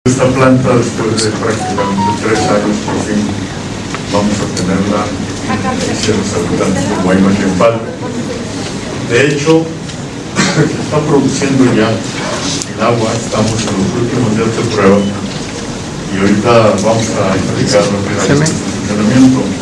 Esta planta, después de prácticamente 3 años, por fin vamos a tenerla hacia los habitantes de Guaymas y Empalme. De hecho, se está produciendo ya el agua, estamos en los últimos días de prueba y ahorita vamos a explicar lo que es el funcionamiento.